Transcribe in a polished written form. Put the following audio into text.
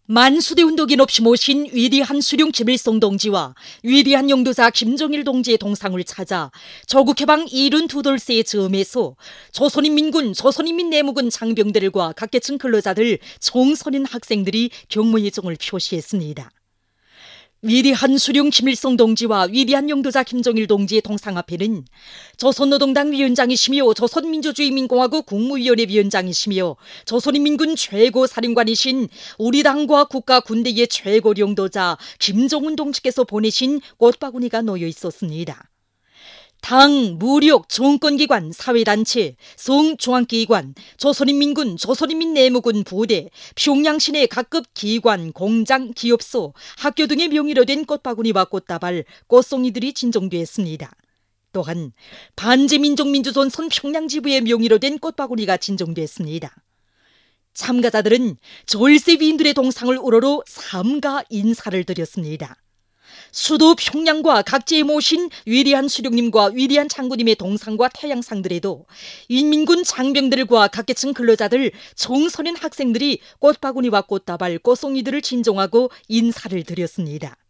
만수대 운동인 없이 모신 위대한 수령 김일성 동지와 위대한 영도자 김정일 동지의 동상을 찾아 조국해방 72돌세의 즈음에서 조선인민군, 조선인민내무군 장병들과 각계층 근로자들 총선인 학생들이 경무의정을 표시했습니다. 위대한 수령 김일성 동지와 위대한 영도자 김정일 동지의 동상 앞에는 조선노동당 위원장이시며 조선민주주의민공화국 국무위원회 위원장이시며 조선인민군 최고사령관이신 우리 당과 국가 군대의 최고領導자 김정은 동지께서 보내신 꽃바구니가 놓여 있었습니다. 당, 무력, 정권기관, 사회단체, 성중앙기관, 조선인민군, 조선인민내무군 부대, 평양시내 각급 기관, 공장, 기업소, 학교 등의 명의로 된 꽃바구니와 꽃다발, 꽃송이들이 진정됐습니다. 또한 반제민족민주전선 평양지부의 명의로 된 꽃바구니가 진정됐습니다. 참가자들은 절세 위인들의 동상을 우러러 삼가 인사를 드렸습니다. 수도 평양과 각지에 모신 위대한 수령님과 위대한 장군님의 동상과 태양상들에도 인민군 장병들과 각계층 근로자들, 총선인 학생들이 꽃바구니와 꽃다발, 꽃송이들을 진정하고 인사를 드렸습니다.